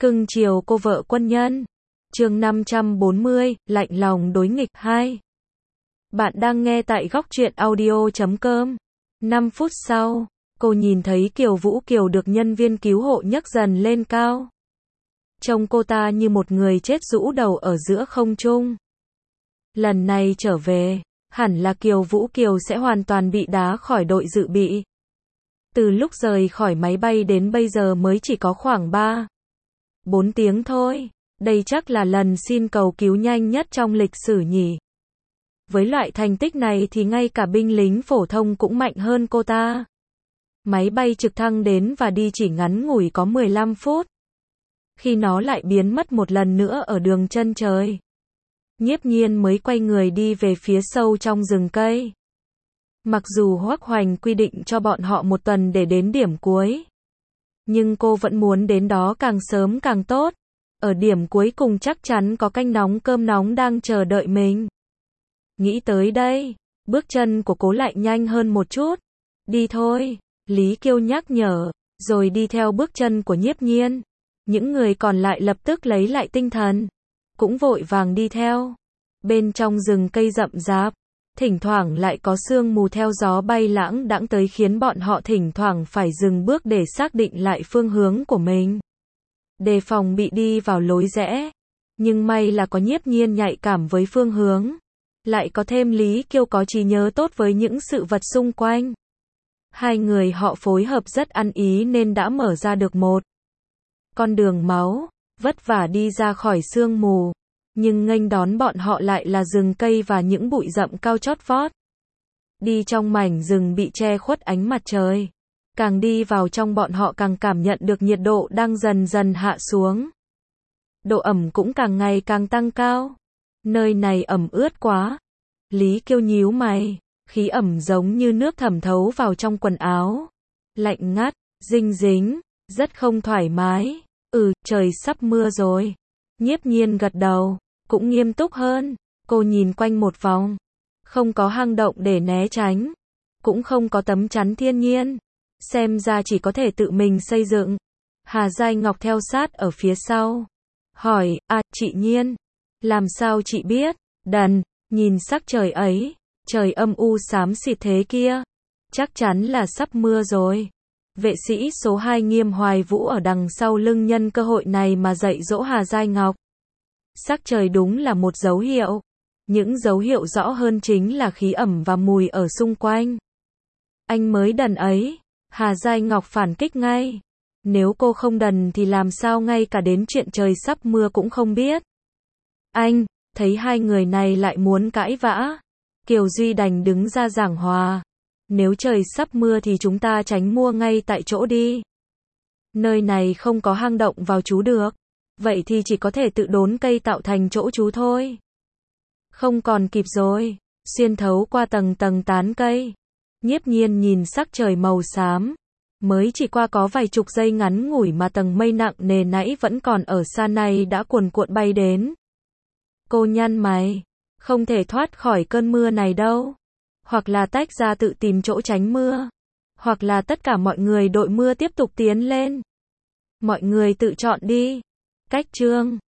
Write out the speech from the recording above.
Cưng chiều cô vợ quân nhân. Chương 540, lạnh lòng đối nghịch 2. Bạn đang nghe tại góc truyện audio.com. 5 phút sau, cô nhìn thấy Kiều Vũ Kiều được nhân viên cứu hộ nhấc dần lên cao. Trông cô ta như một người chết rũ đầu ở giữa không trung. Lần này trở về, hẳn là Kiều Vũ Kiều sẽ hoàn toàn bị đá khỏi đội dự bị. Từ lúc rời khỏi máy bay đến bây giờ mới chỉ có khoảng 4 tiếng thôi. Đây chắc là lần xin cầu cứu nhanh nhất trong lịch sử nhỉ. Với loại thành tích này thì ngay cả binh lính phổ thông cũng mạnh hơn cô ta. Máy bay trực thăng đến và đi chỉ ngắn ngủi có 15 phút. Khi nó lại biến mất một lần nữa ở đường chân trời. Nhiếp Nhiên mới quay người đi về phía sâu trong rừng cây. Mặc dù Hoắc Hoành quy định cho bọn họ 1 tuần để đến điểm cuối. Nhưng cô vẫn muốn đến đó càng sớm càng tốt. Ở điểm cuối cùng chắc chắn có canh nóng cơm nóng đang chờ đợi mình. Nghĩ tới đây, bước chân của cô lại nhanh hơn một chút. Đi thôi, Lý Kiêu nhắc nhở, rồi đi theo bước chân của Nhiếp Nhiên. Những người còn lại lập tức lấy lại tinh thần, cũng vội vàng đi theo. Bên trong rừng cây rậm rạp, thỉnh thoảng lại có sương mù theo gió bay lãng đãng tới khiến bọn họ thỉnh thoảng phải dừng bước để xác định lại phương hướng của mình. Đề phòng bị đi vào lối rẽ. Nhưng may là có Nhiếp Nhiên nhạy cảm với phương hướng. Lại có thêm Lý Kiêu có trí nhớ tốt với những sự vật xung quanh. Hai người họ phối hợp rất ăn ý nên đã mở ra được một con đường máu, vất vả đi ra khỏi sương mù. Nhưng nghênh đón bọn họ lại là rừng cây và những bụi rậm cao chót vót. Đi trong mảnh rừng bị che khuất ánh mặt trời. Càng đi vào trong bọn họ càng cảm nhận được nhiệt độ đang dần dần hạ xuống. Độ ẩm cũng càng ngày càng tăng cao. Nơi này ẩm ướt quá. Lý Kiêu nhíu mày, khí ẩm giống như nước thẩm thấu vào trong quần áo. Lạnh ngắt, dinh dính, rất không thoải mái. Trời sắp mưa rồi. Nhiếp Nhiên gật đầu, cũng nghiêm túc hơn. Cô nhìn quanh một vòng. Không có hang động để né tránh. Cũng không có tấm chắn thiên nhiên. Xem ra chỉ có thể tự mình xây dựng. Hà Giai Ngọc theo sát ở phía sau. Hỏi, chị Nhiên. Làm sao chị biết? Đần, nhìn sắc trời ấy. Trời âm u xám xịt thế kia. Chắc chắn là sắp mưa rồi. Vệ sĩ số 2 Nghiêm Hoài Vũ ở đằng sau lưng nhân cơ hội này mà dạy dỗ Hà Giai Ngọc. Sắc trời đúng là một dấu hiệu. Những dấu hiệu rõ hơn chính là khí ẩm và mùi ở xung quanh. Anh mới đần ấy. Hà Giai Ngọc phản kích ngay. Nếu cô không đần thì làm sao ngay cả đến chuyện trời sắp mưa cũng không biết. Anh, thấy hai người này lại muốn cãi vã. Kiều Duy đành đứng ra giảng hòa. Nếu trời sắp mưa thì chúng ta tránh mua ngay tại chỗ đi. Nơi này không có hang động vào trú được. Vậy thì chỉ có thể tự đốn cây tạo thành chỗ trú thôi. Không còn kịp rồi. Xuyên thấu qua tầng tầng tán cây. Nhiếp Nhiên nhìn sắc trời màu xám. Mới chỉ qua có vài chục giây ngắn ngủi mà tầng mây nặng nề nãy vẫn còn ở xa này đã cuồn cuộn bay đến. Cô nhăn mày. Không thể thoát khỏi cơn mưa này đâu. Hoặc là tách ra tự tìm chỗ tránh mưa. Hoặc là tất cả mọi người đội mưa tiếp tục tiến lên. Mọi người tự chọn đi. Cách chương